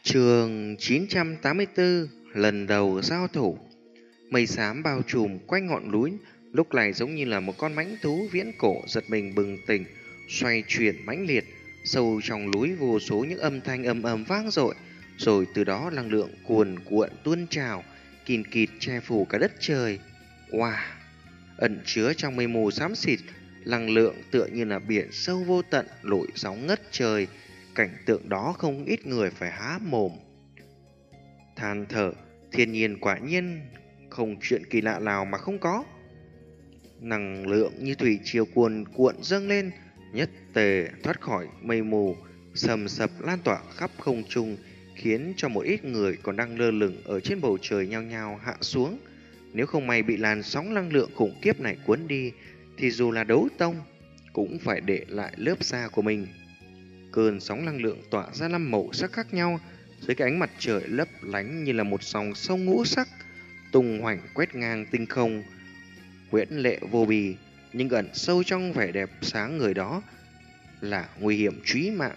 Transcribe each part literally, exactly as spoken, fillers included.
Chương chín trăm tám mươi tư, lần đầu giao thủ. Mây xám bao trùm quanh ngọn núi, lúc này giống như là một con mãnh thú viễn cổ giật mình bừng tỉnh, xoay chuyển mãnh liệt. Sâu trong núi vô số những âm thanh ầm ầm vang dội, rồi từ đó năng lượng cuồn cuộn tuôn trào, kìn kịt che phủ cả đất trời. Wow! Ẩn chứa trong mây mù xám xịt, năng lượng tựa như là biển sâu vô tận nổi sóng ngất trời. Cảnh tượng đó không ít người phải há mồm than thở, thiên nhiên quả nhiên không chuyện kỳ lạ nào mà không có. Năng lượng như thủy triều cuồn cuộn dâng lên, nhất tề thoát khỏi mây mù, sầm sập lan tỏa khắp không trung, khiến cho một ít người còn đang lơ lửng ở trên bầu trời nhao nhao hạ xuống. Nếu không may bị làn sóng năng lượng khủng khiếp này cuốn đi, thì dù là đấu tông cũng phải để lại lớp da của mình. Cơn sóng năng lượng tỏa ra năm màu sắc khác nhau dưới cái ánh mặt trời lấp lánh như là một dòng sông ngũ sắc tung hoành quét ngang tinh không, huyễn lệ vô bì, nhưng ẩn sâu trong vẻ đẹp sáng người đó là nguy hiểm chí mạng.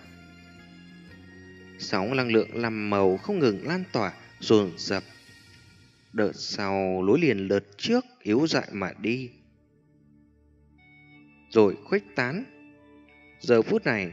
Sóng năng lượng năm màu không ngừng lan tỏa dồn dập, đợt sau nối liền đợt trước yếu dại mà đi, rồi khuếch tán. Giờ phút này,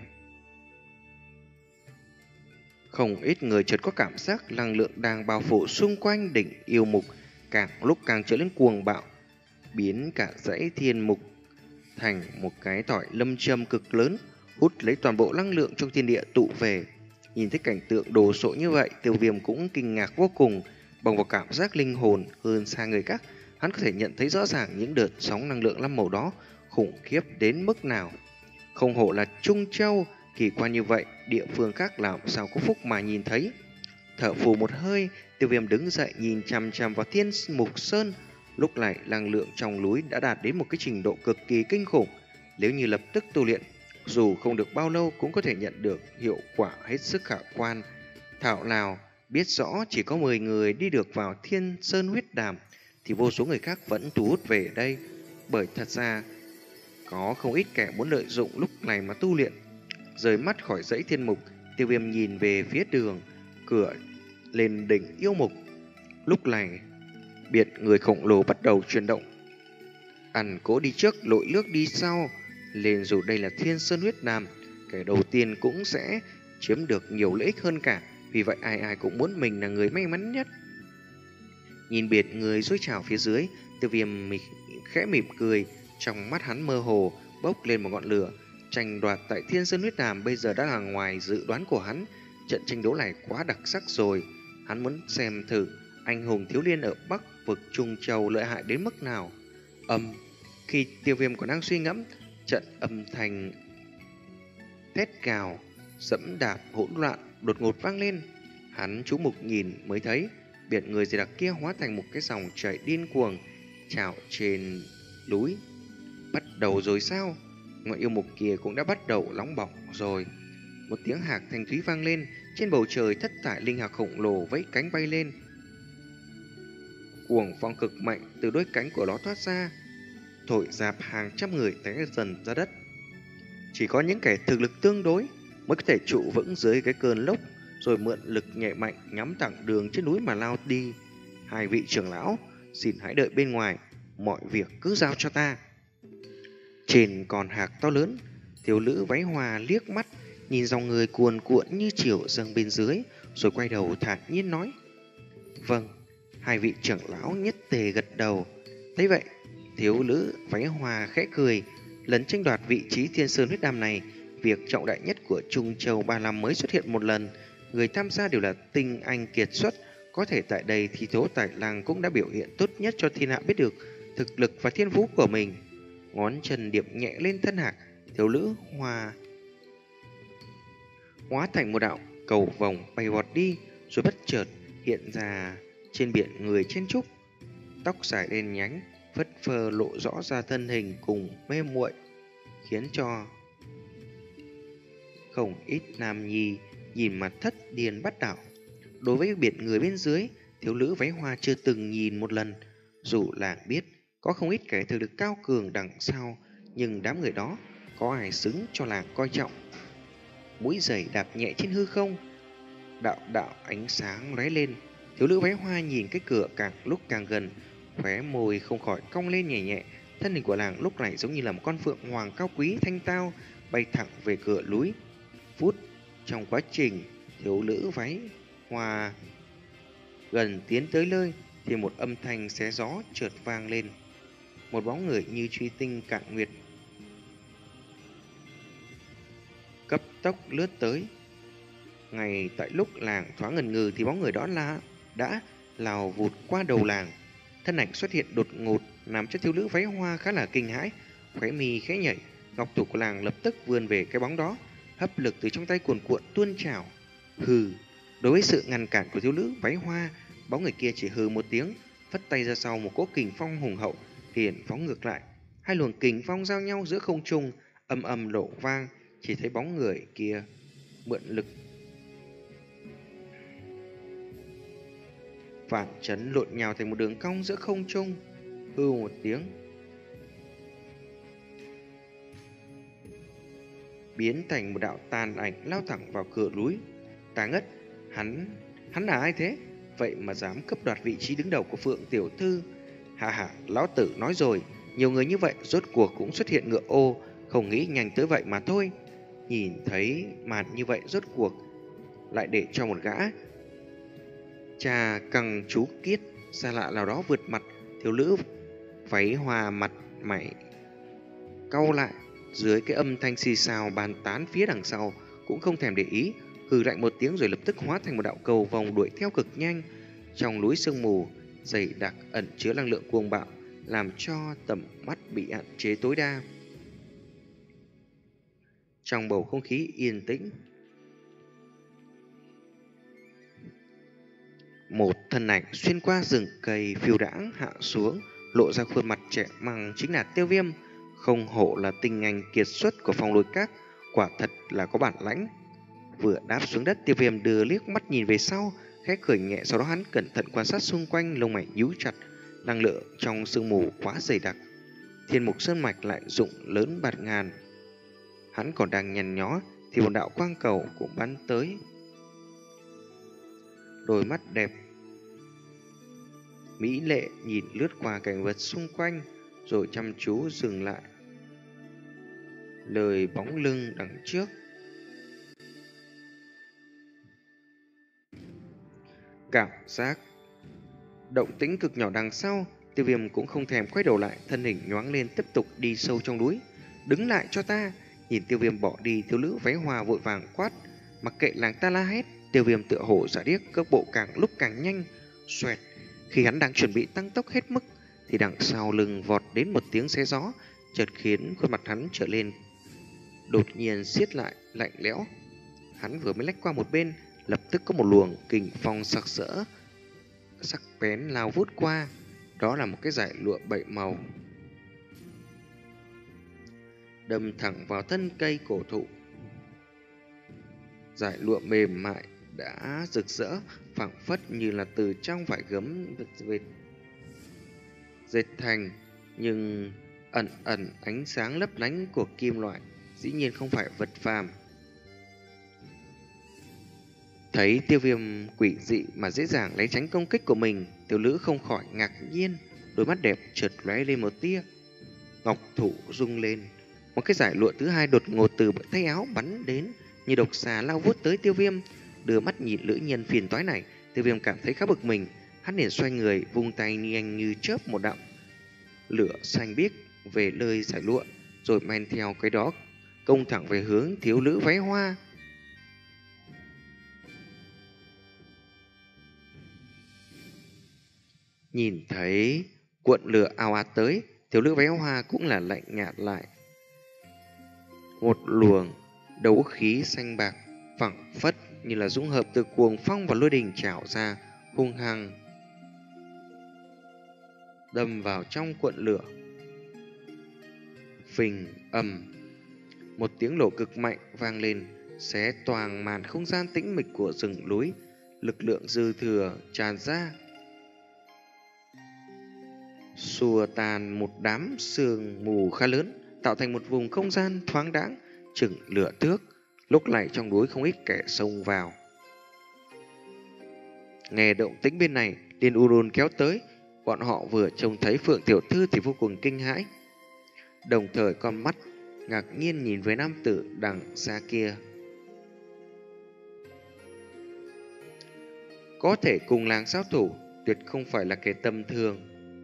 không ít người chợt có cảm giác năng lượng đang bao phủ xung quanh đỉnh yêu mục, càng lúc càng trở nên cuồng bạo, biến cả dãy thiên mục thành một cái tỏi lâm châm cực lớn, hút lấy toàn bộ năng lượng trong thiên địa tụ về. Nhìn thấy cảnh tượng đồ sộ như vậy, Tiêu Viêm cũng kinh ngạc vô cùng. Bằng vào cảm giác linh hồn hơn xa người khác, hắn có thể nhận thấy rõ ràng những đợt sóng năng lượng năm màu đó khủng khiếp đến mức nào. Không hổ là Trung Châu, kỳ quan như vậy, địa phương khác làm sao có phúc mà nhìn thấy. Thở phù một hơi, Tiêu Viêm đứng dậy nhìn chằm chằm vào Thiên Mục Sơn. Lúc này năng lượng trong núi đã đạt đến một cái trình độ cực kỳ kinh khủng. Nếu như lập tức tu luyện, dù không được bao lâu cũng có thể nhận được hiệu quả hết sức khả quan. Thảo nào biết rõ chỉ có mười người đi được vào Thiên Sơn huyết đàm, thì vô số người khác vẫn thu hút về đây. Bởi thật ra có không ít kẻ muốn lợi dụng lúc này mà tu luyện. Rời mắt khỏi dãy thiên mục, Tiêu Viêm nhìn về phía đường cửa lên đỉnh yêu mục. Lúc này biệt người khổng lồ bắt đầu chuyển động, ẩn cố đi trước, lội nước đi sau. Nên dù đây là Thiên Sơn huyết đàm, kẻ đầu tiên cũng sẽ chiếm được nhiều lợi ích hơn cả. Vì vậy ai ai cũng muốn mình là người may mắn nhất. Nhìn biệt người dối trào phía dưới, Tiêu Viêm mịch, khẽ mỉm cười. Trong mắt hắn mơ hồ bốc lên một ngọn lửa. Tranh đoạt tại Thiên Sơn huyết đàm bây giờ đã là ngoài dự đoán của hắn. Trận tranh đấu này quá đặc sắc rồi. Hắn muốn xem thử anh hùng thiếu niên ở Bắc vực Trung Châu lợi hại đến mức nào. Âm Khi Tiêu Viêm còn đang suy ngẫm, trận âm thanh thét gào, dẫm đạp hỗn loạn đột ngột vang lên. Hắn chú mục nhìn mới thấy biệt người dày đặc kia hóa thành một cái dòng chảy điên cuồng trào trên núi. Bắt đầu rồi sao? Ngọn yêu mục kia cũng đã bắt đầu nóng bỏng rồi. Một tiếng hạc thanh thúy vang lên. Trên bầu trời thất thải linh hạc khổng lồ vẫy cánh bay lên. Cuồng phong cực mạnh từ đôi cánh của nó thoát ra, thổi dạp hàng trăm người té dần ra đất. Chỉ có những kẻ thực lực tương đối mới có thể trụ vững dưới cái cơn lốc, rồi mượn lực nhẹ mạnh nhắm thẳng đường trên núi mà lao đi. Hai vị trưởng lão, xin hãy đợi bên ngoài, mọi việc cứ giao cho ta. Trên con hạc to lớn, thiếu nữ váy hoa liếc mắt nhìn dòng người cuồn cuộn như chiều dâng bên dưới, rồi quay đầu thản nhiên nói: Vâng. Hai vị trưởng lão nhất tề gật đầu. Thấy vậy, thiếu nữ váy hoa khẽ cười. Lần tranh đoạt vị trí Thiên Sơn huyết đàm này, việc trọng đại nhất của Trung Châu ba năm mới xuất hiện một lần. Người tham gia đều là tinh anh kiệt xuất. Có thể tại đây thì Tố Tài Lang cũng đã biểu hiện tốt nhất cho thiên hạ biết được thực lực và thiên phú của mình. Ngón chân điệp nhẹ lên thân hạc, thiếu nữ hoa hóa thành một đạo cầu vòng bay vọt đi, rồi bất chợt hiện ra trên biển người chen trúc. Tóc dài đen nhánh phất phơ lộ rõ ra thân hình cùng mê muội, khiến cho không ít nam nhi nhìn mà thất điên bắt đảo. Đối với biển người bên dưới, thiếu nữ váy hoa chưa từng nhìn một lần. Dù là biết có không ít kẻ thực lực cao cường đằng sau, nhưng đám người đó có ai xứng cho làng coi trọng. Mũi giày đạp nhẹ trên hư không, đạo đạo ánh sáng lóe lên. Thiếu nữ váy hoa nhìn cái cửa càng lúc càng gần, khóe môi không khỏi cong lên nhẹ nhẹ. Thân hình của nàng lúc này giống như là một con phượng hoàng cao quý thanh tao, bay thẳng về cửa núi. Phút trong quá trình thiếu nữ váy hoa gần tiến tới nơi thì một âm thanh xé gió chợt vang lên. Một bóng người như truy tinh cạn nguyệt cấp tốc lướt tới. Ngay tại lúc làng thoáng ngần ngừ thì bóng người đó là đã lao vụt qua đầu làng. Thân ảnh xuất hiện đột ngột làm cho thiếu nữ váy hoa khá là kinh hãi, khóe mi khẽ nhảy. Ngọc thủ của làng lập tức vươn về cái bóng đó, hấp lực từ trong tay cuồn cuộn tuôn trào. Hừ, đối với sự ngăn cản của thiếu nữ váy hoa, bóng người kia chỉ hừ một tiếng, phất tay ra sau một cỗ kình phong hùng hậu, liền phóng ngược lại. Hai luồng kình phong giao nhau giữa không trung, âm âm lộ vang. Chỉ thấy bóng người kia mượn lực phản chấn lộn nhào thành một đường cong giữa không trung. Hư một tiếng, biến thành một đạo tàn ảnh lao thẳng vào cửa núi. Ta ngất, hắn, hắn là ai thế? Vậy mà dám cướp đoạt vị trí đứng đầu của Phượng tiểu thư. Hà hà, lão tử nói rồi, nhiều người như vậy rốt cuộc cũng xuất hiện ngựa ô, không nghĩ nhanh tới vậy mà thôi. Nhìn thấy màn như vậy rốt cuộc lại để cho một gã cha căng chú kiết xa lạ nào đó vượt mặt. Thiếu nữ váy hoa mặt mày cau lại, dưới cái âm thanh xì xào bàn tán phía đằng sau cũng không thèm để ý, hừ lạnh một tiếng rồi lập tức hóa thành một đạo cầu vòng đuổi theo cực nhanh. Trong núi sương mù dày đặc ẩn chứa năng lượng cuồng bạo, làm cho tầm mắt bị hạn chế tối đa. Trong bầu không khí yên tĩnh, một thân ảnh xuyên qua rừng cây phiêu đãng hạ xuống, lộ ra khuôn mặt trẻ măng chính là Tiêu Viêm. Không hổ là tinh anh kiệt xuất của Phong Lôi Các, quả thật là có bản lãnh. Vừa đáp xuống đất, Tiêu Viêm đưa liếc mắt nhìn về sau, khẽ cười nhẹ, sau đó hắn cẩn thận quan sát xung quanh, lông mày nhíu chặt. Năng lượng trong sương mù quá dày đặc, Thiên Mục Sơn Mạch lại rụng lớn bạt ngàn. Hắn còn đang nhằn nhó thì một đạo quang cầu cũng bắn tới. Đôi mắt đẹp mỹ lệ nhìn lướt qua cảnh vật xung quanh, rồi chăm chú dừng lại lời bóng lưng đằng trước. Cảm giác động tĩnh cực nhỏ đằng sau, Tiêu Viêm cũng không thèm quay đầu lại, thân hình nhoáng lên tiếp tục đi sâu trong núi. Đứng lại cho ta! Nhìn Tiêu Viêm bỏ đi, thiếu nữ váy hoa vội vàng quát. Mặc kệ làng ta la hét, Tiêu Viêm tựa hồ giả điếc, cước bộ càng lúc càng nhanh. Xoẹt! Khi hắn đang chuẩn bị tăng tốc hết mức thì đằng sau lưng vọt đến một tiếng xé gió, chợt khiến khuôn mặt hắn trở lên đột nhiên siết lại, lạnh lẽo. Hắn vừa mới lách qua một bên, lập tức có một luồng kình phong sặc sỡ sắc bén lao vút qua. Đó là một cái dải lụa bảy màu đâm thẳng vào thân cây cổ thụ. Dải lụa mềm mại đã rực rỡ, phảng phất như là từ trong vải gấm dệt dệt thành, nhưng ẩn ẩn ánh sáng lấp lánh của kim loại, dĩ nhiên không phải vật phàm. Thấy Tiêu Viêm quỷ dị mà dễ dàng lấy tránh công kích của mình, tiểu nữ không khỏi ngạc nhiên, đôi mắt đẹp chợt lóe lên một tia. Ngọc thủ rung lên, một cái dải lụa thứ hai đột ngột từ tay áo bắn đến, như độc xà lao vút tới Tiêu Viêm. Đưa mắt nhìn lữ nhân phiền toái này, Tiêu Viêm cảm thấy khá bực mình. Hắn liền xoay người, vung tay nhanh như chớp một đạo lửa xanh biếc về nơi dải lụa, rồi men theo cái đó công thẳng về hướng thiếu nữ váy hoa. Nhìn thấy cuộn lửa ào ạt tới, thiếu nữ váy hoa cũng là lạnh nhạt lại. Một luồng đấu khí xanh bạc phẳng phất như là dung hợp từ cuồng phong và lôi đình trào ra, hung hăng đâm vào trong cuộn lửa. Phình ầm, một tiếng nổ cực mạnh vang lên, xé toang màn không gian tĩnh mịch của rừng núi. Lực lượng dư thừa tràn ra, xua tan một đám sương mù khá lớn, tạo thành một vùng không gian thoáng đãng chừng lửa thước. Lúc này trong núi không ít kẻ xông vào. Nghe động tĩnh bên này, liền ùn ùn kéo tới. Bọn họ vừa trông thấy Phượng tiểu thư thì vô cùng kinh hãi, đồng thời con mắt ngạc nhiên nhìn với nam tử đằng xa kia. Có thể cùng làng giao thủ, tuyệt không phải là kẻ tầm thường.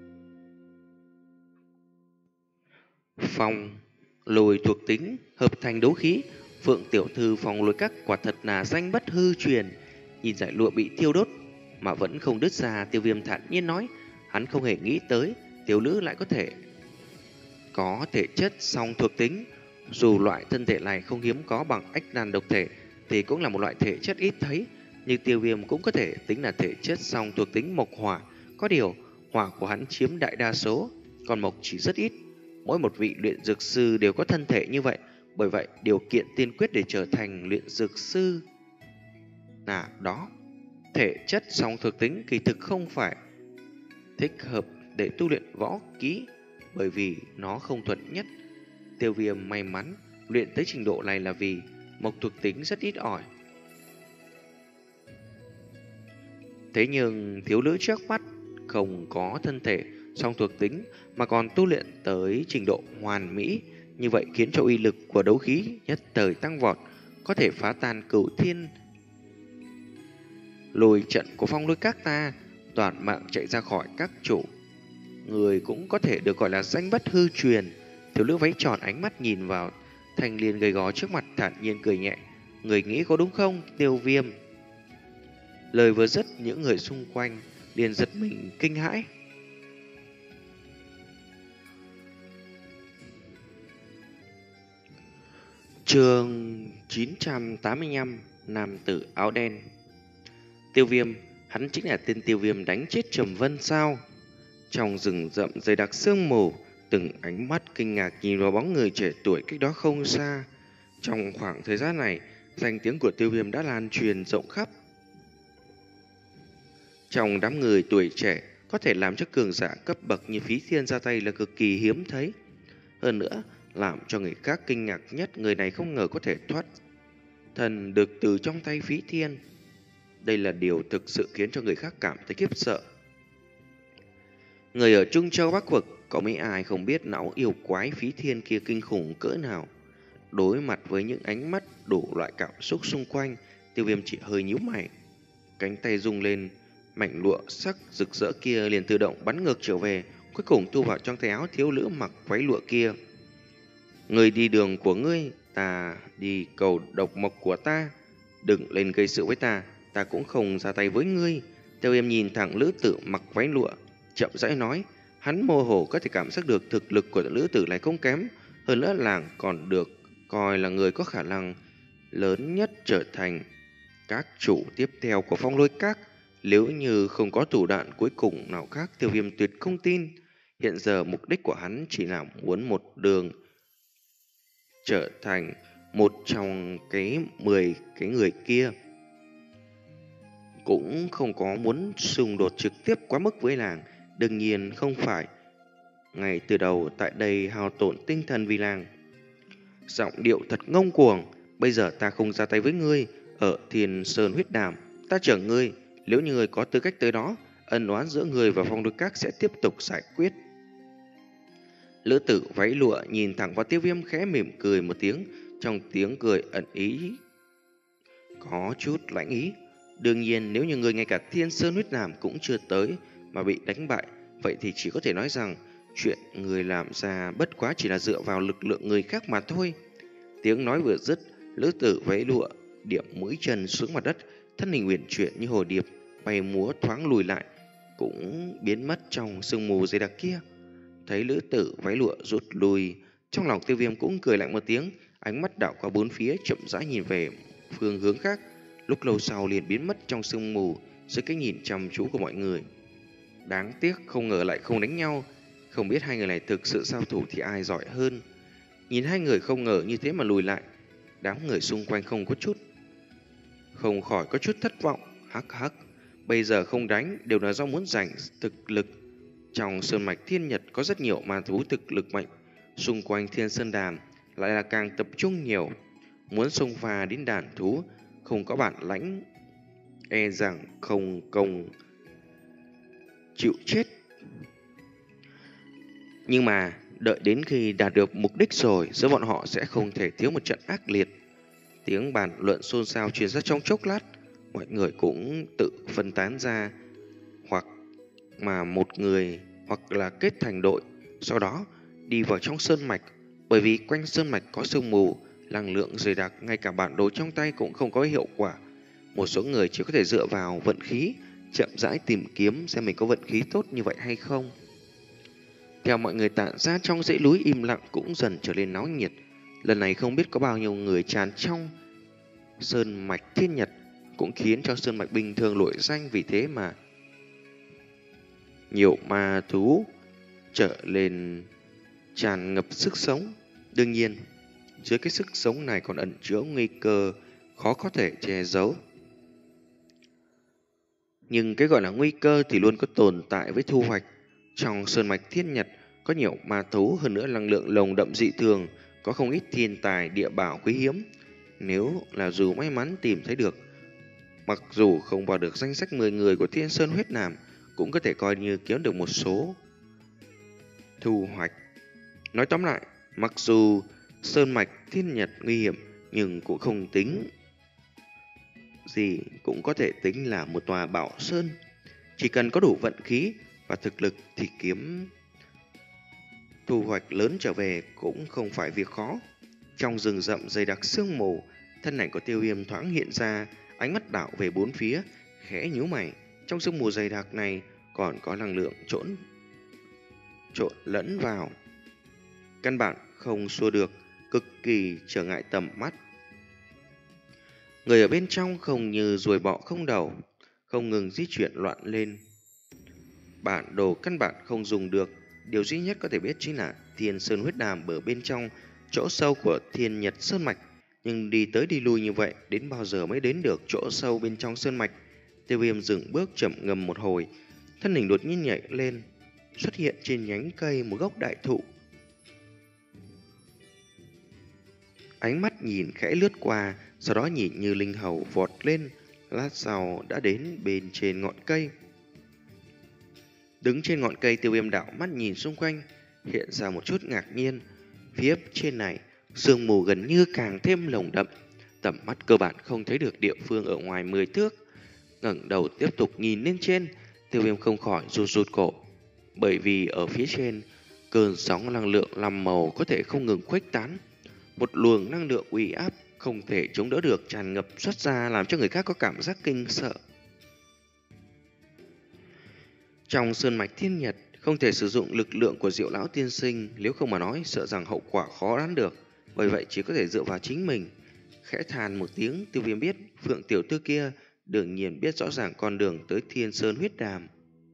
Phong lùi thuộc tính hợp thành đấu khí, Phượng tiểu thư phong lùi các quả thật là danh bất hư truyền. Nhìn dải lụa bị thiêu đốt mà vẫn không đứt ra, Tiêu Viêm thản nhiên nói, hắn không hề nghĩ tới tiểu nữ lại có thể có thể chất song thuộc tính. Dù loại thân thể này không hiếm có bằng ách nan độc thể thì cũng là một loại thể chất ít thấy, nhưng Tiêu Viêm cũng có thể tính là thể chất song thuộc tính mộc hỏa. Có điều hỏa của hắn chiếm đại đa số, còn mộc chỉ rất ít. Mỗi một vị luyện dược sư đều có thân thể như vậy, bởi vậy điều kiện tiên quyết để trở thành luyện dược sư là đó. Thể chất song thuộc tính kỳ thực không phải thích hợp để tu luyện võ kỹ, bởi vì nó không thuận nhất. Tiêu Viêm may mắn luyện tới trình độ này là vì mộc thuộc tính rất ít ỏi. Thế nhưng thiếu nữ trước mắt không có thân thể song thuộc tính mà còn tu luyện tới trình độ hoàn mỹ, như vậy khiến cho uy lực của đấu khí nhất thời tăng vọt, có thể phá tan cửu thiên lùi trận của phong lôi các ta, toàn mạng chạy ra khỏi các chủ. Người cũng có thể được gọi là danh bất hư truyền. Thiếu nữ váy tròn ánh mắt nhìn vào thanh niên gầy gò trước mặt, thản nhiên cười nhẹ. Người nghĩ có đúng không, Tiêu Viêm? Lời vừa dứt, những người xung quanh liền giật mình kinh hãi. Chương chín trăm tám mươi lăm, nam tử áo đen. Tiêu Viêm, hắn chính là tên Tiêu Viêm đánh chết Trầm Vân sao? Trong rừng rậm dày đặc sương mù, từng ánh mắt kinh ngạc nhìn vào bóng người trẻ tuổi cách đó không xa. Trong khoảng thời gian này, danh tiếng của Tiêu Viêm đã lan truyền rộng khắp. Trong đám người tuổi trẻ, có thể làm cho cường giả cấp bậc như Phí Thiên ra tay là cực kỳ hiếm thấy. Hơn nữa, làm cho người khác kinh ngạc nhất, người này không ngờ có thể thoát thần được từ trong tay Phí Thiên. Đây là điều thực sự khiến cho người khác cảm thấy khiếp sợ. Người ở Trung Châu Bắc Vực có mấy ai không biết não yêu quái Phí Thiên kia kinh khủng cỡ nào. Đối mặt với những ánh mắt đủ loại cảm xúc xung quanh, Tiêu Viêm chỉ hơi nhíu mày. Cánh tay rung lên, mảnh lụa sắc rực rỡ kia liền tự động bắn ngược trở về, cuối cùng thu vào trong tay áo thiếu nữ mặc váy lụa kia. Người đi đường của ngươi, ta đi cầu độc mộc của ta. Đừng lên gây sự với ta, ta cũng không ra tay với ngươi. Tiêu Viêm nhìn thẳng nữ tử mặc váy lụa, chậm rãi nói. Hắn mơ hồ có thể cảm giác được thực lực của nữ tử này không kém, hơn nữa làng còn được coi là người có khả năng lớn nhất trở thành các chủ tiếp theo của Phong Lôi Các. Nếu như không có thủ đoạn cuối cùng nào khác, Tiêu Viêm tuyệt không tin. Hiện giờ mục đích của hắn chỉ là muốn một đường trở thành một trong cái mười cái người kia, cũng không có muốn xung đột trực tiếp quá mức với làng. Đương nhiên không phải ngay từ đầu tại đây hao tổn tinh thần vì làng. Giọng điệu thật ngông cuồng. Bây giờ ta không ra tay với ngươi, ở Thiên Sơn Huyết Đàm ta chở ngươi. Nếu như ngươi có tư cách tới đó, ân oán giữa ngươi và Phong Lôi Các sẽ tiếp tục giải quyết. Lữ tử váy lụa nhìn thẳng vào Tiêu Viêm, khẽ mỉm cười một tiếng, trong tiếng cười ẩn ý có chút lãnh ý. Đương nhiên, nếu như người ngay cả Thiên Sơn Huyết Đàm cũng chưa tới mà bị đánh bại, vậy thì chỉ có thể nói rằng chuyện người làm ra bất quá chỉ là dựa vào lực lượng người khác mà thôi. Tiếng nói vừa dứt, lữ tử váy lụa điểm mũi chân xuống mặt đất, thân hình uyển chuyển như hồ điệp bay múa, thoáng lùi lại cũng biến mất trong sương mù dày đặc kia. Thấy lữ tử váy lụa rút lui, trong lòng Tiêu Viêm cũng cười lạnh một tiếng, ánh mắt đảo qua bốn phía, chậm rãi nhìn về phương hướng khác, lúc lâu sau liền biến mất trong sương mù dưới cái nhìn chăm chú của mọi người. Đáng tiếc không ngờ lại không đánh nhau, không biết hai người này thực sự giao thủ thì ai giỏi hơn. Nhìn hai người không ngờ như thế mà lùi lại, đám người xung quanh không có chút không khỏi có chút thất vọng. Hắc hắc, bây giờ không đánh đều là do muốn giành thực lực. Trong sơn mạch thiên nhật có rất nhiều ma thú thực lực mạnh, xung quanh Thiên Sơn Đàm lại là càng tập trung nhiều. Muốn xông pha đến đàn thú, không có bản lãnh e rằng không công chịu chết. Nhưng mà đợi đến khi đạt được mục đích rồi, giữa bọn họ sẽ không thể thiếu một trận ác liệt. Tiếng bàn luận xôn xao truyền ra trong chốc lát, mọi người cũng tự phân tán ra, hoặc mà một người hoặc là kết thành đội, sau đó đi vào trong sơn mạch. Bởi vì quanh sơn mạch có sương mù, năng lượng dày đặc, ngay cả bản đồ trong tay cũng không có hiệu quả. Một số người chỉ có thể dựa vào vận khí, chậm rãi tìm kiếm xem mình có vận khí tốt như vậy hay không. Theo mọi người tản ra, trong dãy núi im lặng cũng dần trở nên náo nhiệt. Lần này không biết có bao nhiêu người tràn trong sơn mạch thiên nhật, cũng khiến cho sơn mạch bình thường nổi danh vì thế mà nhiều ma thú trở lên tràn ngập sức sống. Đương nhiên, dưới cái sức sống này còn ẩn chứa nguy cơ khó có thể che giấu. Nhưng cái gọi là nguy cơ thì luôn có tồn tại với thu hoạch. Trong sơn mạch thiên nhật có nhiều ma thú, hơn nữa năng lượng lồng đậm dị thường, có không ít thiên tài địa bảo quý hiếm. Nếu là dù may mắn tìm thấy được, mặc dù không vào được danh sách mười người của Thiên Sơn Huyết Nam, cũng có thể coi như kiếm được một số thu hoạch. Nói tóm lại, mặc dù sơn mạch thiên nhật nguy hiểm nhưng cũng không tính gì, cũng có thể tính là một tòa bảo sơn. Chỉ cần có đủ vận khí và thực lực thì kiếm thu hoạch lớn trở về cũng không phải việc khó. Trong rừng rậm dày đặc sương mù, thân ảnh của Tiêu Viêm thoáng hiện ra, ánh mắt đảo về bốn phía, khẽ nhíu mày. Trong sương mù dày đặc này còn có năng lượng trộn trộn lẫn vào, căn bản không xua được, cực kỳ trở ngại tầm mắt. Người ở bên trong không như ruồi bọ không đầu, không ngừng di chuyển loạn lên. Bản đồ căn bản không dùng được, điều duy nhất có thể biết chính là Thiên Sơn Huyết Đàm ở bên trong chỗ sâu của Thiên Nhật Sơn Mạch. Nhưng đi tới đi lui như vậy, đến bao giờ mới đến được chỗ sâu bên trong sơn mạch? Tiêu Viêm dừng bước chậm ngâm một hồi, thân hình đột nhiên nhảy lên, xuất hiện trên nhánh cây một gốc đại thụ. Ánh mắt nhìn khẽ lướt qua, sau đó nhìn như linh hầu vọt lên, lát sau đã đến bên trên ngọn cây. Đứng trên ngọn cây, Tiêu Viêm đảo mắt nhìn xung quanh, hiện ra một chút ngạc nhiên. Phía trên này, sương mù gần như càng thêm nồng đậm, tầm mắt cơ bản không thấy được địa phương ở ngoài mười thước. Ngẩng đầu tiếp tục nhìn lên trên, Tiêu Viêm không khỏi rụt rụt cổ, bởi vì ở phía trên, cơn sóng năng lượng năm màu có thể không ngừng khuếch tán. Một luồng năng lượng uy áp không thể chống đỡ được tràn ngập xuất ra, làm cho người khác có cảm giác kinh sợ. Trong sơn mạch thiên nhật, không thể sử dụng lực lượng của Diệu lão tiên sinh, nếu không mà nói sợ rằng hậu quả khó đoán được. Bởi vậy chỉ có thể dựa vào chính mình. Khẽ than một tiếng, Tiêu Viêm biết Phượng tiểu thư kia đương nhiên biết rõ ràng con đường tới Thiên Sơn Huyết Đàm.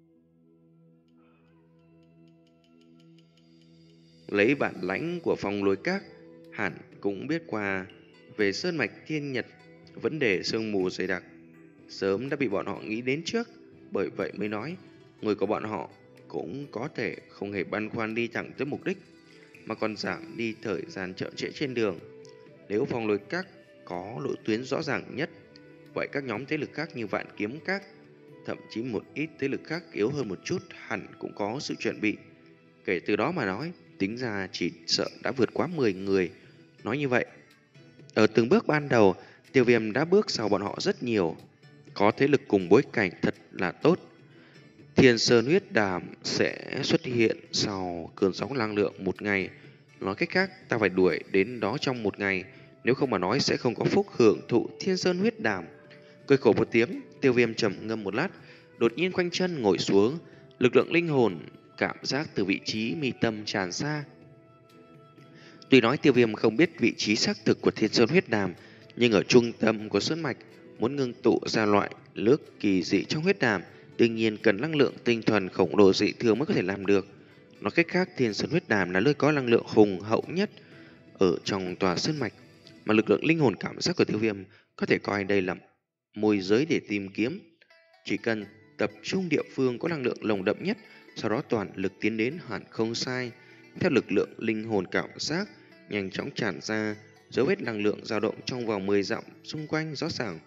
Lấy bản lãnh của Phong Lôi Các, hẳn cũng biết qua về sơn mạch thiên nhật, vấn đề sương mù dày đặc sớm đã bị bọn họ nghĩ đến trước. Bởi vậy mới nói, người của bọn họ cũng có thể không hề băn khoăn đi thẳng tới mục đích, mà còn giảm đi thời gian chậm trễ trên đường. Nếu Phong Lôi Các có lộ tuyến rõ ràng nhất, vậy các nhóm thế lực khác như Vạn Kiếm Các, thậm chí một ít thế lực khác yếu hơn một chút, hẳn cũng có sự chuẩn bị. Kể từ đó mà nói, tính ra chỉ sợ đã vượt quá mười người. Nói như vậy, ở từng bước ban đầu, Tiêu Viêm đã bước sau bọn họ rất nhiều. Có thế lực cùng bối cảnh thật là tốt. Thiên Sơn Huyết Đàm sẽ xuất hiện sau cơn sóng năng lượng một ngày. Nói cách khác, ta phải đuổi đến đó trong một ngày, nếu không mà nói sẽ không có phúc hưởng thụ Thiên Sơn Huyết Đàm. Cười khổ một tiếng, Tiêu Viêm trầm ngâm một lát, đột nhiên khoanh chân ngồi xuống, lực lượng linh hồn cảm giác từ vị trí mi tâm tràn ra. Tuy nói Tiêu Viêm không biết vị trí xác thực của Thiên Sơn Huyết Đàm, nhưng ở trung tâm của sơn mạch, muốn ngưng tụ ra loại nước kỳ dị trong huyết đàm, đương nhiên cần năng lượng tinh thuần khổng lồ dị thường mới có thể làm được. Nói cách khác, Thiên Sơn Huyết Đàm là nơi có năng lượng hùng hậu nhất ở trong tòa sơn mạch, mà lực lượng linh hồn cảm giác của Tiêu Viêm có thể coi đây là môi giới để tìm kiếm. Chỉ cần tập trung địa phương có năng lượng lồng đậm nhất, sau đó toàn lực tiến đến hẳn không sai. Theo lực lượng linh hồn cảm giác nhanh chóng tràn ra, dấu vết năng lượng dao động trong vòng mười dặm xung quanh rõ ràng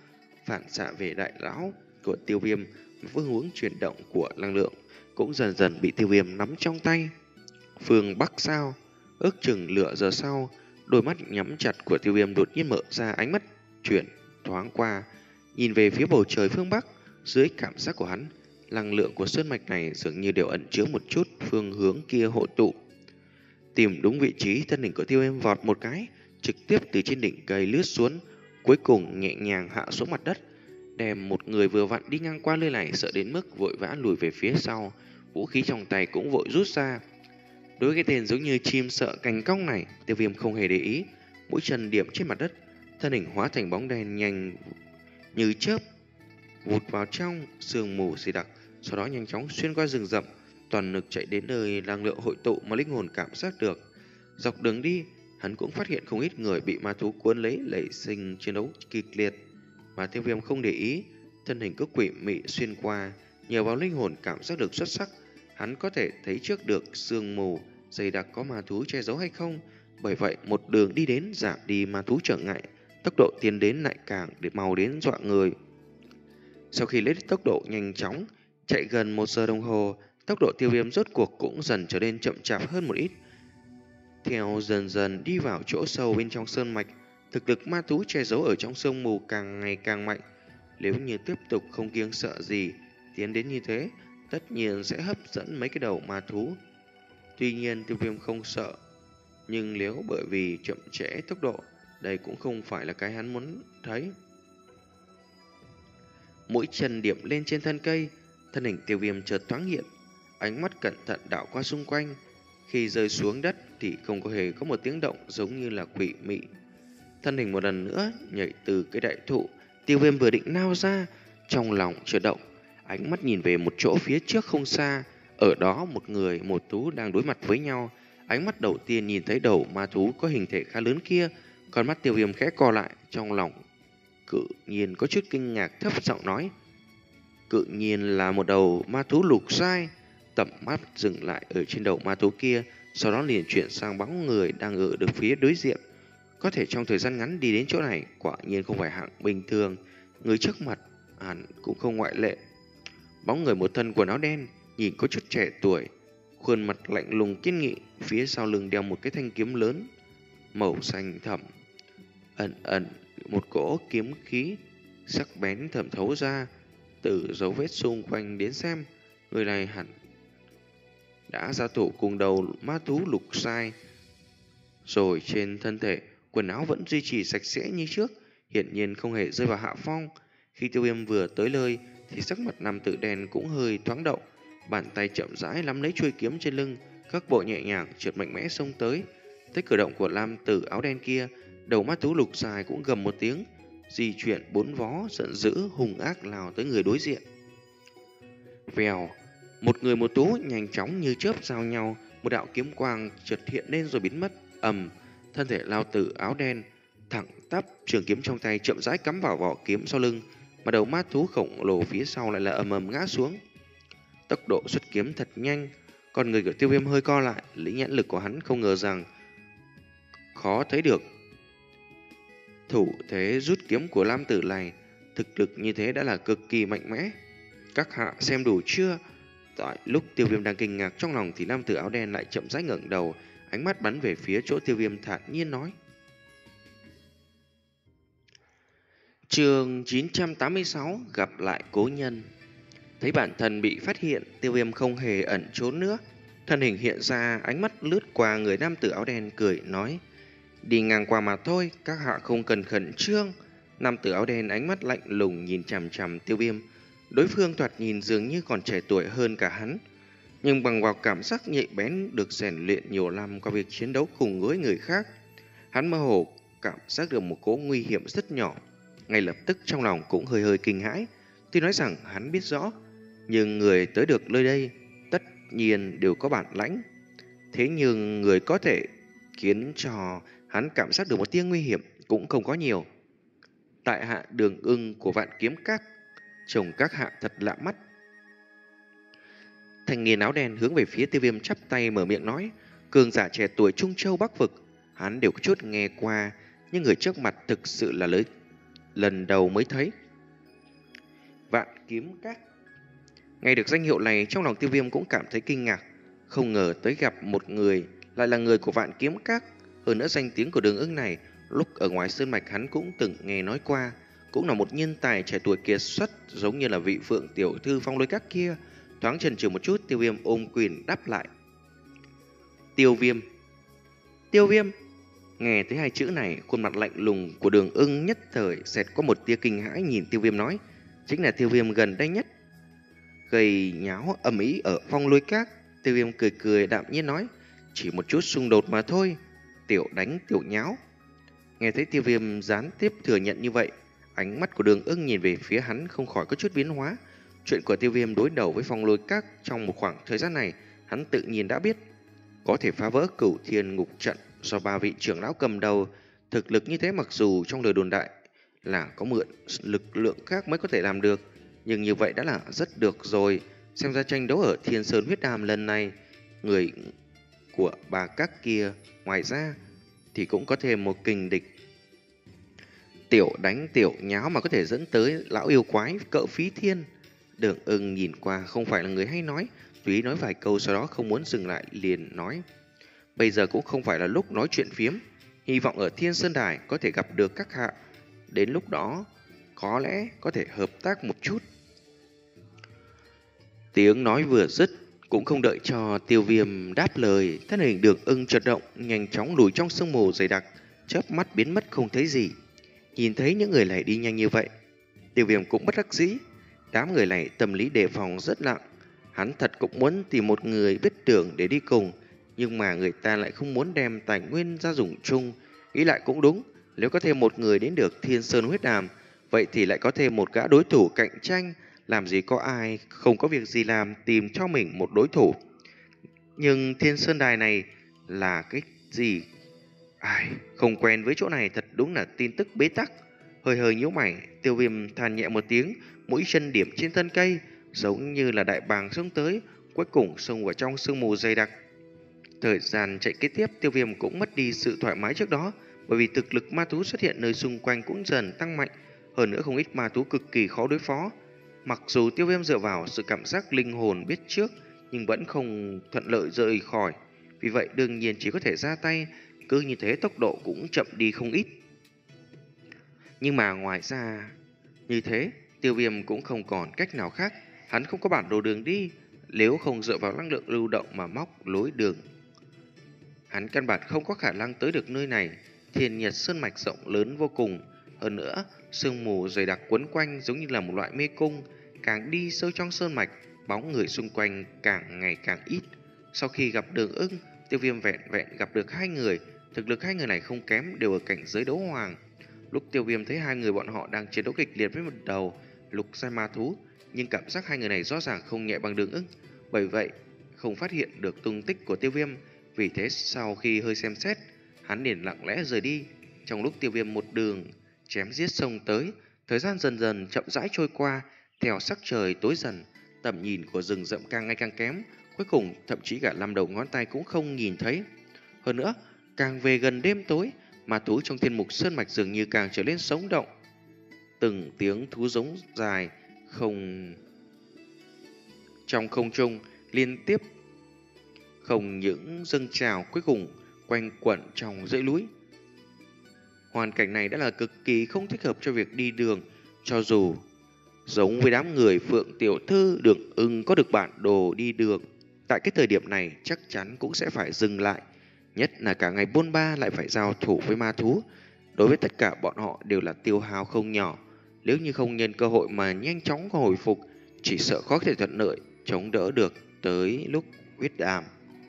phản xạ về đại lão của Tiêu Viêm, phương hướng chuyển động của năng lượng cũng dần dần bị Tiêu Viêm nắm trong tay. Phương Bắc sao? Ước chừng nửa giờ sau, đôi mắt nhắm chặt của Tiêu Viêm đột nhiên mở ra, ánh mắt chuyển thoáng qua, nhìn về phía bầu trời phương Bắc. Dưới cảm giác của hắn, năng lượng của sơn mạch này dường như đều ẩn chứa một chút phương hướng kia hội tụ. Tìm đúng vị trí, thân hình của Tiêu Viêm vọt một cái, trực tiếp từ trên đỉnh cây lướt xuống, cuối cùng nhẹ nhàng hạ xuống mặt đất, đem một người vừa vặn đi ngang qua nơi này sợ đến mức vội vã lùi về phía sau, vũ khí trong tay cũng vội rút ra. Đối với cái tên giống như chim sợ cành cong này, Tiêu Viêm không hề để ý, mũi chân điểm trên mặt đất, thân hình hóa thành bóng đen nhanh như chớp vụt vào trong sương mù dày đặc, sau đó nhanh chóng xuyên qua rừng rậm, toàn lực chạy đến nơi năng lượng hội tụ mà linh hồn cảm giác được. Dọc đường đi, hắn cũng phát hiện không ít người bị ma thú cuốn lấy, nảy sinh chiến đấu kịch liệt, mà Tiêu Viêm không để ý, thân hình cứ quỷ mị xuyên qua, nhờ vào linh hồn cảm giác được xuất sắc, hắn có thể thấy trước được sương mù dày đặc có ma thú che giấu hay không. Bởi vậy, một đường đi đến giảm đi ma thú trở ngại, tốc độ tiến đến lại càng để mau đến dọa người. Sau khi lấy tốc độ nhanh chóng, chạy gần một giờ đồng hồ, tốc độ Tiêu Viêm rốt cuộc cũng dần trở nên chậm chạp hơn một ít. Theo dần dần đi vào chỗ sâu bên trong sơn mạch, thực lực ma thú che giấu ở trong sương mù càng ngày càng mạnh. Nếu như tiếp tục không kiêng sợ gì tiến đến như thế, tất nhiên sẽ hấp dẫn mấy cái đầu ma thú. Tuy nhiên Tiêu Viêm không sợ, nhưng nếu bởi vì chậm trễ tốc độ, đây cũng không phải là cái hắn muốn thấy. Mũi chân điểm lên trên thân cây, thân hình Tiêu Viêm chợt thoáng hiện, ánh mắt cẩn thận đảo qua xung quanh. Khi rơi xuống đất thì không có hề có một tiếng động, giống như là quỷ mị. Thân hình một lần nữa nhảy từ cái đại thụ, Tiêu Viêm vừa định nao ra, trong lòng chợt động, ánh mắt nhìn về một chỗ phía trước không xa. Ở đó một người một thú đang đối mặt với nhau. Ánh mắt đầu tiên nhìn thấy đầu ma thú có hình thể khá lớn kia, con mắt Tiêu Viêm khẽ co lại, trong lòng cự nhiên có chút kinh ngạc, thấp giọng nói: cự nhiên là một đầu ma thú lục giai. Tầm mắt dừng lại ở trên đầu ma thú kia, sau đó liền chuyển sang bóng người đang ở được phía đối diện. Có thể trong thời gian ngắn đi đến chỗ này, quả nhiên không phải hạng bình thường. Người trước mặt hẳn cũng không ngoại lệ. Bóng người một thân quần áo đen, nhìn có chút trẻ tuổi, khuôn mặt lạnh lùng kiên nghị, phía sau lưng đeo một cái thanh kiếm lớn màu xanh thẳm, ẩn ẩn một cỗ kiếm khí sắc bén thẩm thấu ra. Từ dấu vết xung quanh đến xem, người này hẳn đã giao thủ cùng đầu ma thú lục sai. Rồi trên thân thể, quần áo vẫn duy trì sạch sẽ như trước, hiển nhiên không hề rơi vào hạ phong. Khi Tiêu Viêm vừa tới nơi thì sắc mặt nam tử đen cũng hơi thoáng động, bàn tay chậm rãi nắm lấy chuôi kiếm trên lưng, các bộ nhẹ nhàng trượt mạnh mẽ xông tới. Thấy cử động của nam tử áo đen kia, đầu ma thú lục dài cũng gầm một tiếng, di chuyển bốn vó, giận dữ hung ác lao tới người đối diện. Vèo, một người một thú nhanh chóng như chớp giao nhau, một đạo kiếm quang chợt hiện lên rồi biến mất. Ầm, thân thể lao tử áo đen thẳng tắp, trường kiếm trong tay chậm rãi cắm vào vỏ kiếm sau lưng, mà đầu ma thú khổng lồ phía sau lại là ầm ầm ngã xuống. Tốc độ xuất kiếm thật nhanh, con người của Tiêu Viêm hơi co lại, lý nhãn lực của hắn không ngờ rằng khó thấy được thủ thế rút kiếm của nam tử này, thực lực như thế đã là cực kỳ mạnh mẽ. Các hạ xem đủ chưa? Tại lúc Tiêu Viêm đang kinh ngạc trong lòng thì nam tử áo đen lại chậm rãi ngẩng đầu, ánh mắt bắn về phía chỗ Tiêu Viêm, thản nhiên nói. Chương chín trăm tám mươi sáu, gặp lại cố nhân. Thấy bản thân bị phát hiện, Tiêu Viêm không hề ẩn trốn nữa, thân hình hiện ra, ánh mắt lướt qua người nam tử áo đen, cười nói: đi ngang qua mà thôi, các hạ không cần khẩn trương. Nam tử áo đen ánh mắt lạnh lùng nhìn chằm chằm Tiêu Viêm. Đối phương thoạt nhìn dường như còn trẻ tuổi hơn cả hắn, nhưng bằng vào cảm giác nhạy bén được rèn luyện nhiều năm qua việc chiến đấu cùng với người khác, hắn mơ hồ cảm giác được một cỗ nguy hiểm rất nhỏ. Ngay lập tức trong lòng cũng hơi hơi kinh hãi. Tuy nói rằng hắn biết rõ, nhưng người tới được nơi đây tất nhiên đều có bản lãnh. Thế nhưng người có thể khiến cho hắn cảm giác được một tia nguy hiểm cũng không có nhiều. Tại hạ Đường Ưng của Vạn Kiếm Các, trông các hạ thật lạ mắt. Thanh niên áo đen hướng về phía Tiêu Viêm chắp tay mở miệng nói. Cường giả trẻ tuổi Trung Châu Bắc Vực, hắn đều có chút nghe qua, nhưng người trước mặt thực sự là lời lần đầu mới thấy. Vạn Kiếm Các. Nghe được danh hiệu này, trong lòng Tiêu Viêm cũng cảm thấy kinh ngạc. Không ngờ tới gặp một người lại là người của Vạn Kiếm Các. Hơn nữa danh tiếng của Đường Ưng này, lúc ở ngoài sơn mạch hắn cũng từng nghe nói qua. Cũng là một nhân tài trẻ tuổi kiệt xuất, giống như là vị Phượng tiểu thư Phong Lôi Các kia. Thoáng chần chừ một chút, Tiêu Viêm ôm quyền đáp lại. Tiêu Viêm. Tiêu Viêm. Nghe thấy hai chữ này, khuôn mặt lạnh lùng của Đường Ưng nhất thời xẹt qua một tia kinh hãi, nhìn Tiêu Viêm nói. Chính là Tiêu Viêm gần đây nhất gây nháo ầm ĩ ở Phong Lôi Các. Tiêu Viêm cười cười đạm nhiên nói, chỉ một chút xung đột mà thôi, tiểu đánh tiểu nháo. Nghe thấy Tiêu Viêm gián tiếp thừa nhận như vậy, ánh mắt của Đường Ưng nhìn về phía hắn không khỏi có chút biến hóa. Chuyện của Tiêu Viêm đối đầu với Phong Lôi Các trong một khoảng thời gian này, hắn tự nhiên đã biết. Có thể phá vỡ Cửu Thiên Ngục Trận do ba vị trưởng lão cầm đầu, thực lực như thế mặc dù trong lời đồn đại là có mượn lực lượng khác mới có thể làm được, nhưng như vậy đã là rất được rồi. Xem ra tranh đấu ở Thiên Sơn Huyết Đàm lần này, người của bà các kia ngoài ra thì cũng có thêm một kình địch. Tiểu đánh tiểu nháo mà có thể dẫn tới lão yêu quái cỡ Phí Thiên. Đường Ưng nhìn qua không phải là người hay nói, tùy nói vài câu sau đó không muốn dừng lại liền nói. Bây giờ cũng không phải là lúc nói chuyện phiếm, hy vọng ở Thiên Sơn Đài có thể gặp được các hạ. Đến lúc đó có lẽ có thể hợp tác một chút. Tiếng nói vừa dứt, cũng không đợi cho Tiêu Viêm đáp lời, thân hình Đường Ưng chợt động, nhanh chóng lùi trong sương mù dày đặc, chớp mắt biến mất không thấy gì. Nhìn thấy những người này đi nhanh như vậy, Tiêu Viêm cũng bất đắc dĩ. Đám người này tâm lý đề phòng rất nặng. Hắn thật cũng muốn tìm một người biết đường để đi cùng, nhưng mà người ta lại không muốn đem tài nguyên ra dùng chung. Nghĩ lại cũng đúng, nếu có thêm một người đến được Thiên Sơn Huyết Đàm, vậy thì lại có thêm một gã đối thủ cạnh tranh. Làm gì có ai không có việc gì làm tìm cho mình một đối thủ. Nhưng Thiên Sơn Đài này là cái gì? Ai, không quen với chỗ này, thật đúng là tin tức bế tắc. Hơi hơi nhíu mày, Tiêu Viêm than nhẹ một tiếng, mũi chân điểm trên thân cây, giống như là đại bàng xông tới, cuối cùng xông vào trong sương mù dày đặc. Thời gian chạy kế tiếp, Tiêu Viêm cũng mất đi sự thoải mái trước đó, bởi vì thực lực ma thú xuất hiện nơi xung quanh cũng dần tăng mạnh, hơn nữa không ít ma thú cực kỳ khó đối phó. Mặc dù Tiêu Viêm dựa vào sự cảm giác linh hồn biết trước, nhưng vẫn không thuận lợi rời khỏi, vì vậy đương nhiên chỉ có thể ra tay, cứ như thế tốc độ cũng chậm đi không ít. Nhưng mà ngoài ra như thế, Tiêu Viêm cũng không còn cách nào khác, hắn không có bản đồ đường đi, nếu không dựa vào năng lượng lưu động mà móc lối đường, hắn căn bản không có khả năng tới được nơi này. Thiên Nhật Sơn mạch rộng lớn vô cùng, hơn nữa sương mù dày đặc quấn quanh giống như là một loại mê cung, càng đi sâu trong sơn mạch, bóng người xung quanh càng ngày càng ít. Sau khi gặp Đường Ưng, Tiêu Viêm vẹn vẹn gặp được hai người, thực lực hai người này không kém, đều ở cảnh giới đấu hoàng. Lúc Tiêu Viêm thấy hai người bọn họ đang chiến đấu kịch liệt với một đầu lục giai ma thú, nhưng cảm giác hai người này rõ ràng không nhẹ bằng Đường Ưng, bởi vậy không phát hiện được tung tích của Tiêu Viêm. Vì thế sau khi hơi xem xét, hắn liền lặng lẽ rời đi. Trong lúc Tiêu Viêm một đường chém giết xông tới, thời gian dần dần chậm rãi trôi qua, theo sắc trời tối dần, tầm nhìn của rừng rậm càng ngày càng kém, cuối cùng thậm chí cả năm đầu ngón tay cũng không nhìn thấy. Hơn nữa, càng về gần đêm tối, ma thú trong thiên mục sơn mạch dường như càng trở nên sống động. Từng tiếng thú giống dài không trong không trung liên tiếp không những dâng trào, cuối cùng quanh quẩn trong dãy núi. Hoàn cảnh này đã là cực kỳ không thích hợp cho việc đi đường, cho dù giống với đám người Phượng tiểu thư, Đường Ưng có được bản đồ đi đường, tại cái thời điểm này chắc chắn cũng sẽ phải dừng lại, nhất là cả ngày bôn ba lại phải giao thủ với ma thú. Đối với tất cả bọn họ đều là tiêu hao không nhỏ, nếu như không nhân cơ hội mà nhanh chóng hồi phục, chỉ sợ khó thể thuận lợi chống đỡ được tới lúc huyết đàm.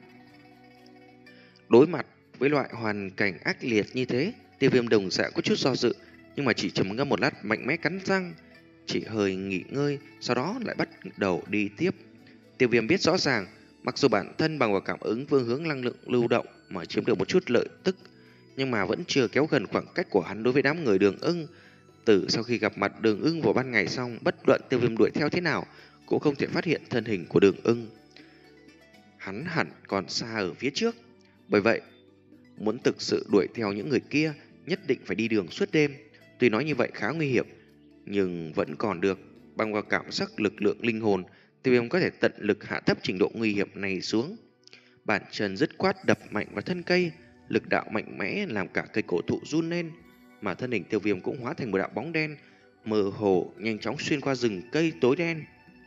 Đối mặt với loại hoàn cảnh ác liệt như thế, Tiêu Viêm đồng dạng có chút do dự, nhưng mà chỉ trầm ngâm một lát mạnh mẽ cắn răng, chỉ hơi nghỉ ngơi, sau đó lại bắt đầu đi tiếp. Tiêu Viêm biết rõ ràng, mặc dù bản thân bằng vào cảm ứng phương hướng năng lượng lưu động mà chiếm được một chút lợi tức, nhưng mà vẫn chưa kéo gần khoảng cách của hắn đối với đám người Đường Ưng. Từ sau khi gặp mặt Đường Ưng vào ban ngày xong, bất luận Tiêu Viêm đuổi theo thế nào cũng không thể phát hiện thân hình của Đường Ưng. Hắn hẳn còn xa ở phía trước. Bởi vậy, muốn thực sự đuổi theo những người kia, nhất định phải đi đường suốt đêm. Tuy nói như vậy khá nguy hiểm, nhưng vẫn còn được. Bằng vào cảm giác lực lượng linh hồn, Tiêu Viêm có thể tận lực hạ thấp trình độ nguy hiểm này xuống. Bàn chân dứt khoát đập mạnh vào thân cây, lực đạo mạnh mẽ làm cả cây cổ thụ run lên, mà thân hình Tiêu Viêm cũng hóa thành một đạo bóng đen mơ hồ nhanh chóng xuyên qua rừng cây tối đen.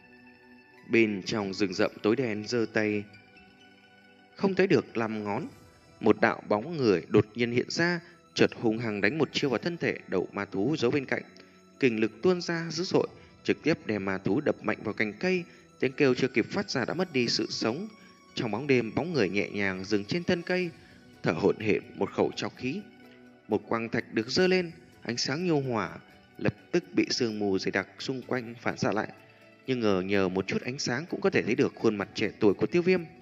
Bên trong rừng rậm tối đen, giơ tay không thấy được năm ngón, một đạo bóng người đột nhiên hiện ra, chợt hung hăng đánh một chiêu vào thân thể đầu ma thú giấu bên cạnh. Kình lực tuôn ra dữ dội, trực tiếp đem ma thú đập mạnh vào cành cây. Tiếng kêu chưa kịp phát ra đã mất đi sự sống. Trong bóng đêm, bóng người nhẹ nhàng dừng trên thân cây, thở hổn hển một khẩu trọc khí. Một quang thạch được giơ lên, ánh sáng nhu hòa lập tức bị sương mù dày đặc xung quanh phản xạ lại, nhưng ngờ nhờ một chút ánh sáng cũng có thể thấy được khuôn mặt trẻ tuổi của Tiêu Viêm.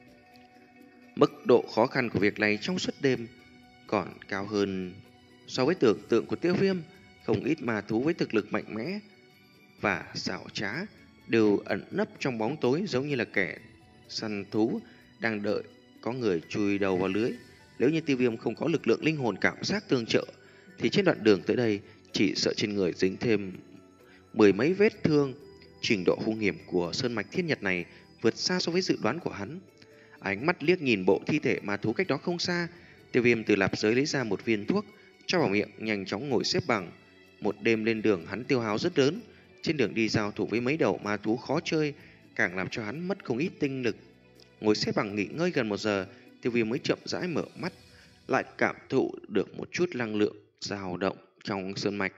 Mức độ khó khăn của việc này trong suốt đêm còn cao hơn so với tưởng tượng của Tiêu Viêm. Không ít ma thú với thực lực mạnh mẽ và xảo trá đều ẩn nấp trong bóng tối, giống như là kẻ săn thú đang đợi có người chui đầu vào lưới. Nếu như Tiêu Viêm không có lực lượng linh hồn cảm giác tương trợ, thì trên đoạn đường tới đây chỉ sợ trên người dính thêm mười mấy vết thương. Trình độ hung hiểm của sơn mạch thiên nhật này vượt xa so với dự đoán của hắn. Ánh mắt liếc nhìn bộ thi thể ma thú cách đó không xa, Tiêu Viêm từ lạp giới lấy ra một viên thuốc, cho vào miệng, nhanh chóng ngồi xếp bằng. Một đêm lên đường hắn tiêu hao rất lớn, trên đường đi giao thủ với mấy đầu ma thú khó chơi, càng làm cho hắn mất không ít tinh lực. Ngồi xếp bằng nghỉ ngơi gần một giờ, Tiêu Viêm mới chậm rãi mở mắt, lại cảm thụ được một chút năng lượng dao động trong sơn mạch.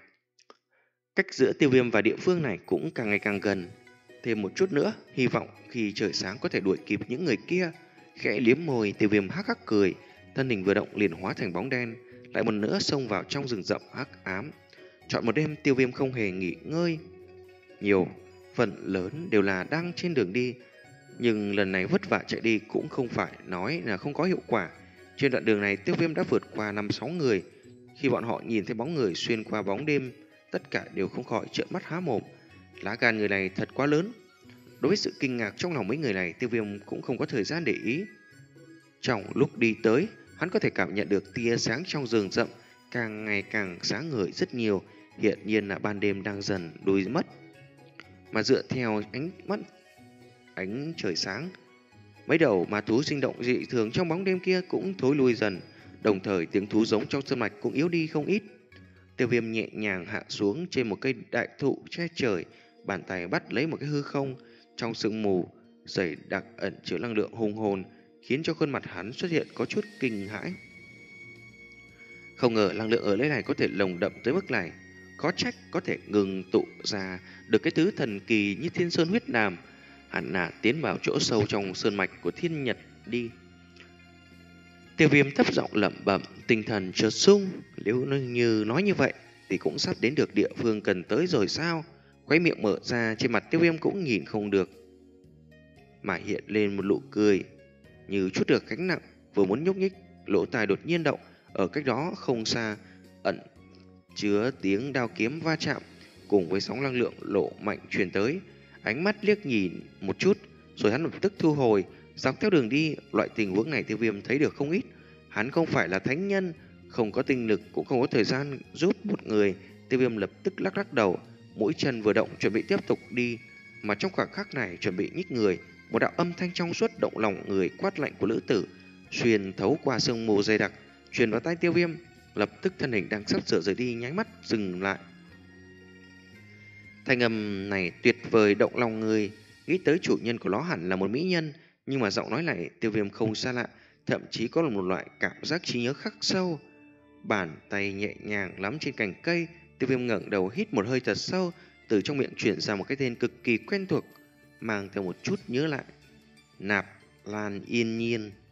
Cách giữa Tiêu Viêm và địa phương này cũng càng ngày càng gần. Thêm một chút nữa, hy vọng khi trời sáng có thể đuổi kịp những người kia. Khẽ liếm môi, Tiêu Viêm hắc hắc cười, thân hình vừa động liền hóa thành bóng đen, lại một nữa xông vào trong rừng rậm hắc ám. Chọn một đêm, Tiêu Viêm không hề nghỉ ngơi nhiều, phần lớn đều là đang trên đường đi, nhưng lần này vất vả chạy đi cũng không phải nói là không có hiệu quả. Trên đoạn đường này, Tiêu Viêm đã vượt qua năm sáu người. Khi bọn họ nhìn thấy bóng người xuyên qua bóng đêm, tất cả đều không khỏi trợn mắt há mồm. Lá gan người này thật quá lớn. Đối với sự kinh ngạc trong lòng mấy người này, Tiêu Viêm cũng không có thời gian để ý. Trong lúc đi tới, hắn có thể cảm nhận được tia sáng trong rừng rậm càng ngày càng sáng ngời rất nhiều, hiện nhiên là ban đêm đang dần đuôi mất. Mà dựa theo ánh mắt ánh trời sáng, mấy đầu ma thú sinh động dị thường trong bóng đêm kia cũng thối lui dần, đồng thời tiếng thú giống trong sơn mạch cũng yếu đi không ít. Tiêu Viêm nhẹ nhàng hạ xuống trên một cây đại thụ che trời, bàn tay bắt lấy một cái hư không, trong sương mù dày đặc ẩn chứa năng lượng hùng hồn, khiến cho khuôn mặt hắn xuất hiện có chút kinh hãi. Không ngờ năng lượng ở nơi này có thể lồng đậm tới mức này, có trách có thể ngừng tụ ra được cái thứ thần kỳ như Thiên Sơn huyết đàm. Hẳn là tiến vào chỗ sâu trong sơn mạch của thiên nhật đi. Tiêu Viêm thấp giọng lẩm bẩm, tinh thần chợt sung. Nếu như nói như vậy thì cũng sắp đến được địa phương cần tới rồi sao? Khóe miệng mở ra, trên mặt Tiêu Viêm cũng nhìn không được mà hiện lên một nụ cười, như chút được gánh nặng, vừa muốn nhúc nhích, lỗ tai đột nhiên động. Ở cách đó không xa ẩn chứa tiếng đao kiếm va chạm, cùng với sóng năng lượng lộ mạnh truyền tới. Ánh mắt liếc nhìn một chút, rồi hắn lập tức thu hồi. Dọc theo đường đi, loại tình huống này Tiêu Viêm thấy được không ít. Hắn không phải là thánh nhân, không có tinh lực, cũng không có thời gian giúp một người. Tiêu Viêm lập tức lắc lắc đầu, mũi chân vừa động chuẩn bị tiếp tục đi, mà trong khoảng khắc này chuẩn bị nhích người, một đạo âm thanh trong suốt động lòng người quát lạnh của lữ tử xuyên thấu qua sương mù dày đặc truyền vào tai Tiêu Viêm. Lập tức thân hình đang sắp sửa rời đi nháy mắt dừng lại. Thanh âm này tuyệt vời động lòng người, nghĩ tới chủ nhân của nó hẳn là một mỹ nhân, nhưng mà giọng nói này Tiêu Viêm không xa lạ, thậm chí có một loại cảm giác trí nhớ khắc sâu. Bàn tay nhẹ nhàng lắm trên cành cây, Tiêu Viêm ngẩng đầu hít một hơi thật sâu, từ trong miệng chuyển ra một cái tên cực kỳ quen thuộc, mang theo một chút nhớ lại. Nạp Lan Yên Nhiên.